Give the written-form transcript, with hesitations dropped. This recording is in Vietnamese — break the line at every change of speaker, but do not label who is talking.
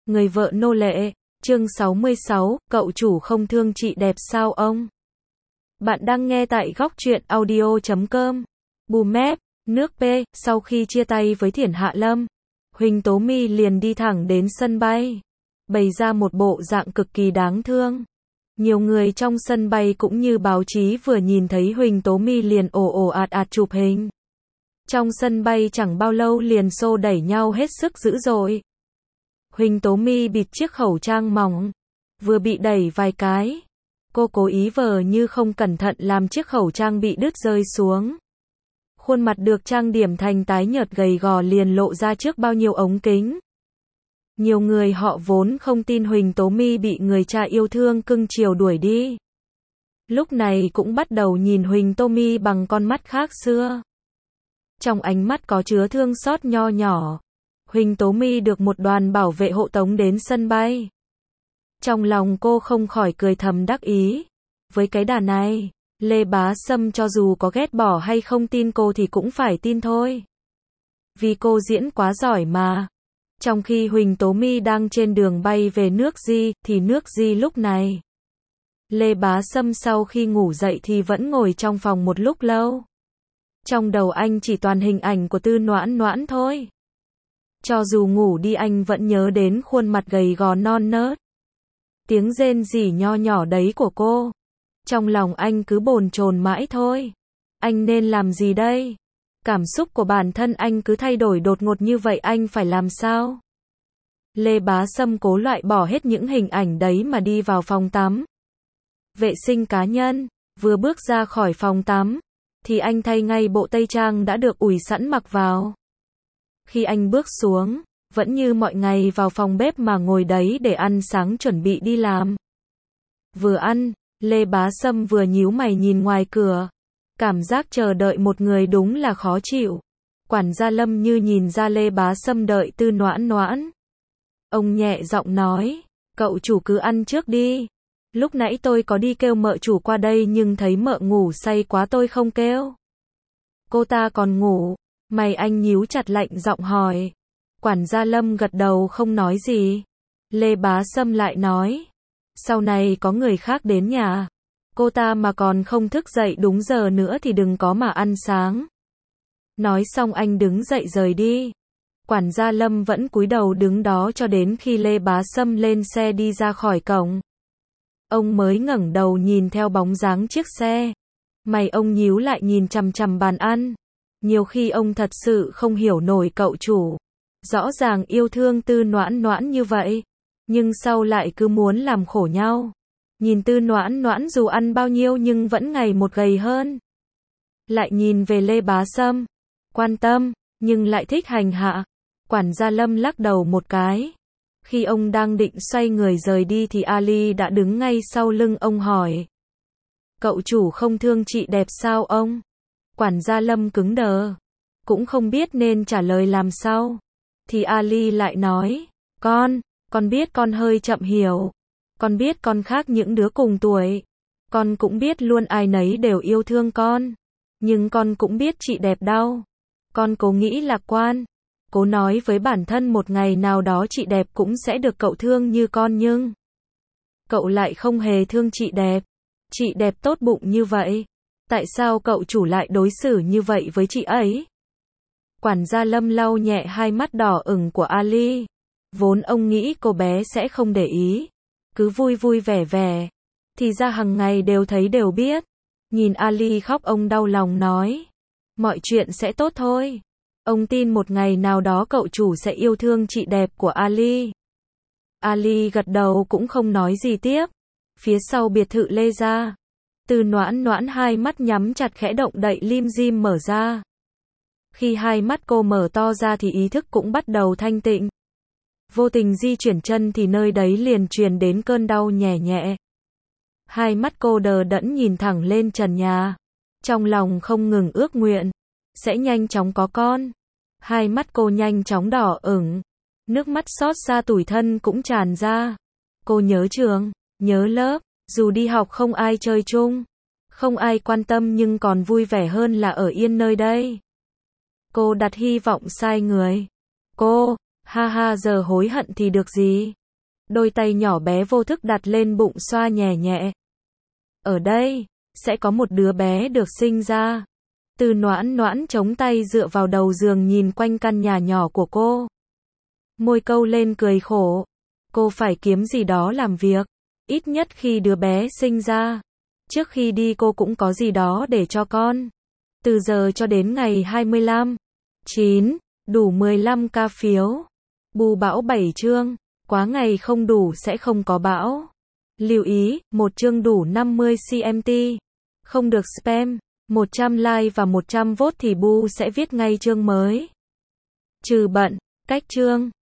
Người vợ nô lệ, chương 66, cậu chủ không thương chị đẹp sao ông? Bạn đang nghe tại góc truyện audio.com. Bùm, nước P, sau khi chia tay với Thiển Hạ Lâm, Huỳnh Tố My liền đi thẳng đến sân bay, bày ra một bộ dạng cực kỳ đáng thương. Nhiều người trong sân bay cũng như báo chí vừa nhìn thấy Huỳnh Tố My liền ồ ạt chụp hình. Trong sân bay chẳng bao lâu liền xô đẩy nhau hết sức dữ dội. Huỳnh Tố My bịt chiếc khẩu trang mỏng, vừa bị đẩy vài cái, cô cố ý vờ như không cẩn thận làm chiếc khẩu trang bị đứt rơi xuống. Khuôn mặt được trang điểm thành tái nhợt gầy gò liền lộ ra trước bao nhiêu ống kính. Nhiều người họ vốn không tin Huỳnh Tố My bị người cha yêu thương cưng chiều đuổi đi. Lúc này cũng bắt đầu nhìn Huỳnh Tố My bằng con mắt khác xưa. Trong ánh mắt có chứa thương xót nho nhỏ. Huỳnh Tố My được một đoàn bảo vệ hộ tống đến sân bay. Trong lòng cô không khỏi cười thầm đắc ý. Với cái đà này, Lê Bá Sâm cho dù có ghét bỏ hay không tin cô thì cũng phải tin thôi. Vì cô diễn quá giỏi mà. Trong khi Huỳnh Tố My đang trên đường bay về nước Di, thì nước Di lúc này. Lê Bá Sâm sau khi ngủ dậy thì vẫn ngồi trong phòng một lúc lâu. Trong đầu anh chỉ toàn hình ảnh của Tư Noãn Noãn thôi. Cho dù ngủ đi anh vẫn nhớ đến khuôn mặt gầy gò non nớt. Tiếng rên rỉ nho nhỏ đấy của cô. Trong lòng anh cứ bồn chồn mãi thôi. Anh nên làm gì đây? Cảm xúc của bản thân anh cứ thay đổi đột ngột như vậy anh phải làm sao? Lê Bá Sâm cố loại bỏ hết những hình ảnh đấy mà đi vào phòng tắm. Vệ sinh cá nhân, vừa bước ra khỏi phòng tắm, thì anh thay ngay bộ tây trang đã được ủi sẵn mặc vào. Khi anh bước xuống, vẫn như mọi ngày vào phòng bếp mà ngồi đấy để ăn sáng chuẩn bị đi làm. Vừa ăn, Lê Bá Sâm vừa nhíu mày nhìn ngoài cửa. Cảm giác chờ đợi một người đúng là khó chịu. Quản gia Lâm như nhìn ra Lê Bá Sâm đợi Tư Noãn Noãn. Ông nhẹ giọng nói, cậu chủ cứ ăn trước đi. Lúc nãy tôi có đi kêu mợ chủ qua đây nhưng thấy mợ ngủ say quá tôi không kêu. Cô ta còn ngủ. Mày anh nhíu chặt lạnh giọng hỏi. Quản gia Lâm gật đầu không nói gì. Lê Bá Sâm lại nói. Sau này có người khác đến nhà. Cô ta mà còn không thức dậy đúng giờ nữa thì đừng có mà ăn sáng. Nói xong anh đứng dậy rời đi. Quản gia Lâm vẫn cúi đầu đứng đó cho đến khi Lê Bá Sâm lên xe đi ra khỏi cổng. Ông mới ngẩng đầu nhìn theo bóng dáng chiếc xe. Mày ông nhíu lại nhìn chằm chằm bàn ăn. Nhiều khi ông thật sự không hiểu nổi cậu chủ. Rõ ràng yêu thương Tư Noãn Noãn như vậy, nhưng sau lại cứ muốn làm khổ nhau. Nhìn Tư Noãn Noãn dù ăn bao nhiêu nhưng vẫn ngày một gầy hơn. Lại nhìn về Lê Bá Sâm, quan tâm, nhưng lại thích hành hạ. Quản gia Lâm lắc đầu một cái. Khi ông đang định xoay người rời đi thì Ali đã đứng ngay sau lưng ông hỏi. Cậu chủ không thương chị đẹp sao ông? Quản gia Lâm cứng đờ. Cũng không biết nên trả lời làm sao. Thì Ali lại nói. Con biết con hơi chậm hiểu. Con biết con khác những đứa cùng tuổi. Con cũng biết luôn ai nấy đều yêu thương con. Nhưng con cũng biết chị đẹp đau. Con cố nghĩ lạc quan. Cố nói với bản thân một ngày nào đó chị đẹp cũng sẽ được cậu thương như con nhưng cậu lại không hề thương chị đẹp. Chị đẹp tốt bụng như vậy. Tại sao cậu chủ lại đối xử như vậy với chị ấy? Quản gia Lâm lau nhẹ hai mắt đỏ ửng của Ali. Vốn ông nghĩ cô bé sẽ không để ý. Cứ vui vui vẻ vẻ. Thì ra hằng ngày đều thấy đều biết. Nhìn Ali khóc ông đau lòng nói. Mọi chuyện sẽ tốt thôi. Ông tin một ngày nào đó cậu chủ sẽ yêu thương chị đẹp của Ali. Ali gật đầu cũng không nói gì tiếp. Phía sau biệt thự Lê gia. Tư Noãn Noãn hai mắt nhắm chặt khẽ động đậy lim dim mở ra. Khi hai mắt cô mở to ra thì ý thức cũng bắt đầu thanh tịnh. Vô tình di chuyển chân thì nơi đấy liền truyền đến cơn đau nhẹ nhẹ. Hai mắt cô đờ đẫn nhìn thẳng lên trần nhà. Trong lòng không ngừng ước nguyện. Sẽ nhanh chóng có con. Hai mắt cô nhanh chóng đỏ ửng. Nước mắt xót xa tủi thân cũng tràn ra. Cô nhớ trường, nhớ lớp. Dù đi học không ai chơi chung. Không ai quan tâm nhưng còn vui vẻ hơn là ở yên nơi đây. Cô đặt hy vọng sai người. Cô, Ha ha, giờ hối hận thì được gì. Đôi tay nhỏ bé vô thức đặt lên bụng xoa nhẹ nhẹ. Ở đây, sẽ có một đứa bé được sinh ra. Từ Noãn Noãn chống tay dựa vào đầu giường nhìn quanh căn nhà nhỏ của cô. Môi câu lên cười khổ. Cô phải kiếm gì đó làm việc. Ít nhất khi đứa bé sinh ra. Trước khi đi cô cũng có gì đó để cho con. Từ giờ cho đến ngày 25/9, đủ 15k phiếu. Bù bão 7 chương. Quá ngày không đủ sẽ không có bão. Lưu ý, một chương đủ 50 cm. Không được spam. 100 like và 100 vote thì Bu sẽ viết ngay chương mới. Trừ bận, cách chương.